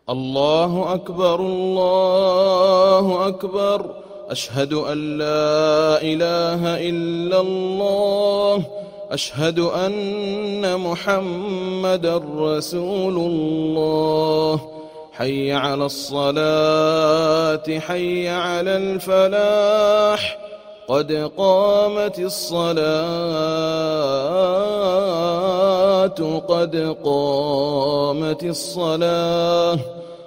الله أكبر الله أكبر، أشهد أن لا إله إلا الله، أشهد أن محمدا رسول الله. حي على الصلاة حي على الفلاح، قد قامت الصلاة قد قامت الصلاة.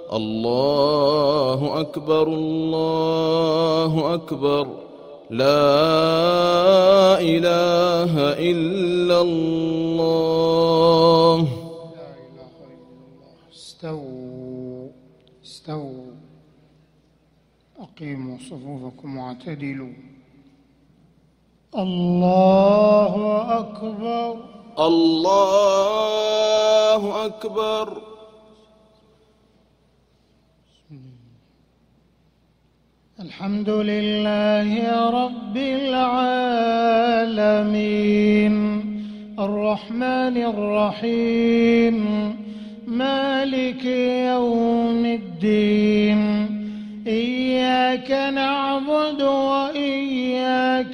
الله أكبر الله أكبر، لا إله إلا الله. لا إله إلا الله. استووا أقيموا صفوفكم واعتدلوا. الله أكبر الله أكبر. الحمد لله رب العالمين، الرحمن الرحيم، مالك يوم الدين. إياك نعبد وإياك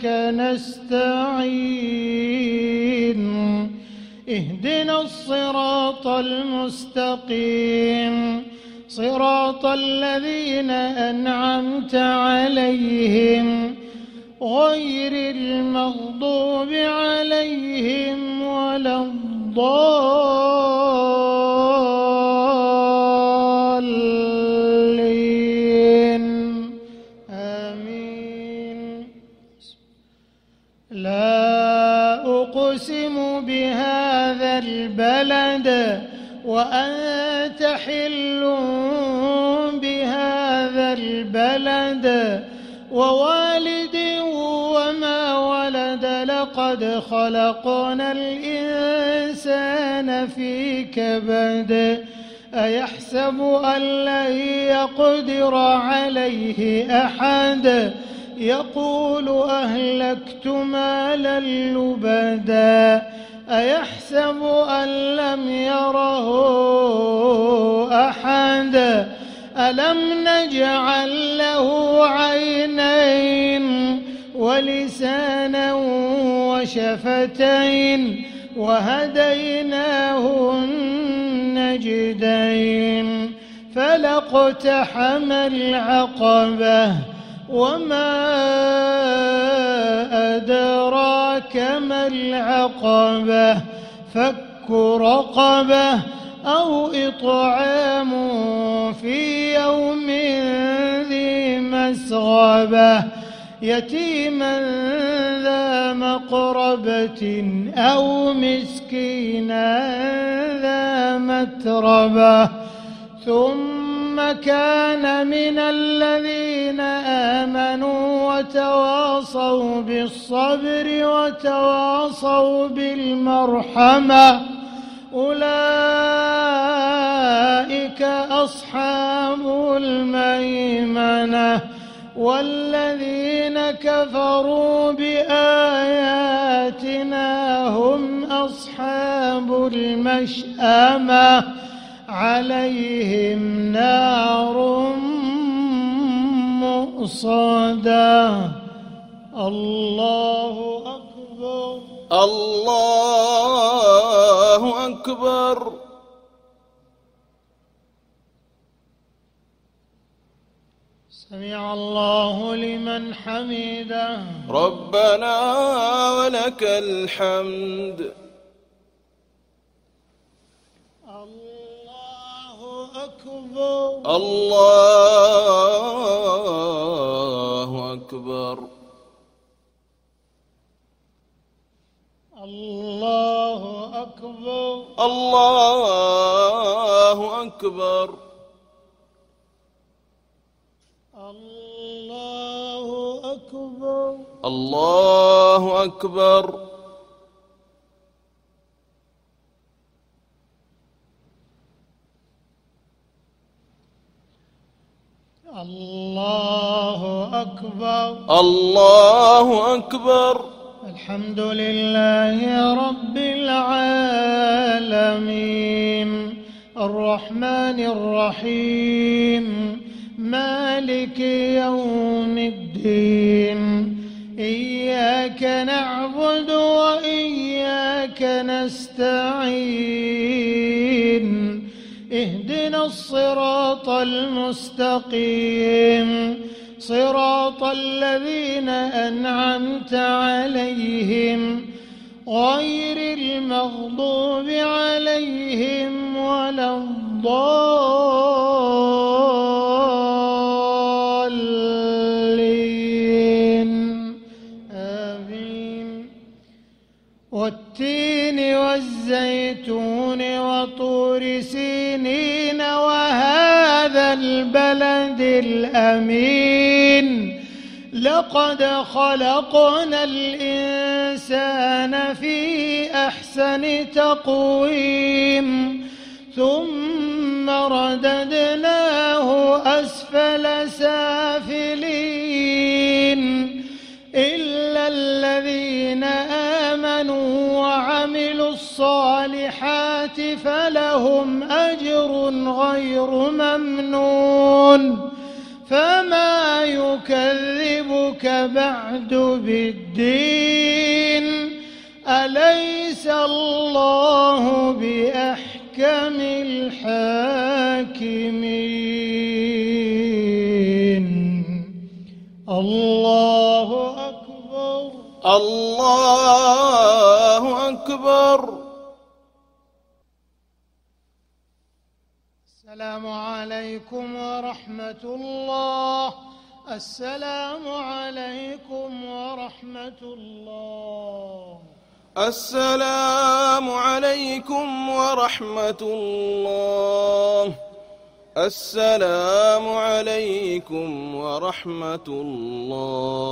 نستعين، اهدنا الصراط المستقيم، صراط الذين أنعمت عليهم غير المغضوب عليهم ولا الضالين. آمين. لا أقسم بهذا البلد وأنت حل بهذا البلد ووالد وما ولد، لقد خلقنا الإنسان في كبد. أيحسب أن لن يقدر عليه أحد، يقول أهلكت مالا لبدا. أيحسب أن لم يره أحد، ألم نجعل له عينين ولسانا وشفتين وهديناه النجدين. فلاقتحم العقبة، وما أدراك ما العقبة، فك رقبة أو إطعام في يوم ذي مسغبة، يتيما ذا مقربة أو مسكينا ذا متربة. ثم كان من الذين آمنوا وتواصوا بالصبر وتواصوا بالمرحمة، أولئك أصحاب الميمنة. والذين كفروا بآياتنا هم أصحاب المشأمة، عليهم نار مؤصدة. الله أكبر الله أكبر. سمع الله لمن حمده. ربنا ولك الحمد. الله أكبر الله أكبر. الله أكبر الله أكبر. الله أكبر الله أكبر. الله أكبر الله أكبر. الحمد لله رب العالمين، الرحمن الرحيم مالك يوم الدين إياك نعبد وإياك نستعين اهدنا الصراط المستقيم صراط الذين أنعمت عليهم غير المغضوب عليهم ولا الضالين آمين. والتين والزيتون وطور سينين وهذا البلد الأمين لقد خلقنا الإنسان في أحسن تقويم ثم رددناه أسفل سافلين إلا الذين آمنوا وعملوا الصالحات فلهم أجر غير ممنون فما يكذبك بعد بالدين أليس الله بأحكم الحاكمين. الله أكبر. الله أكبر. السلام عليكم ورحمة الله. السلام عليكم ورحمة الله. السلام عليكم ورحمة الله. السلام عليكم ورحمة الله.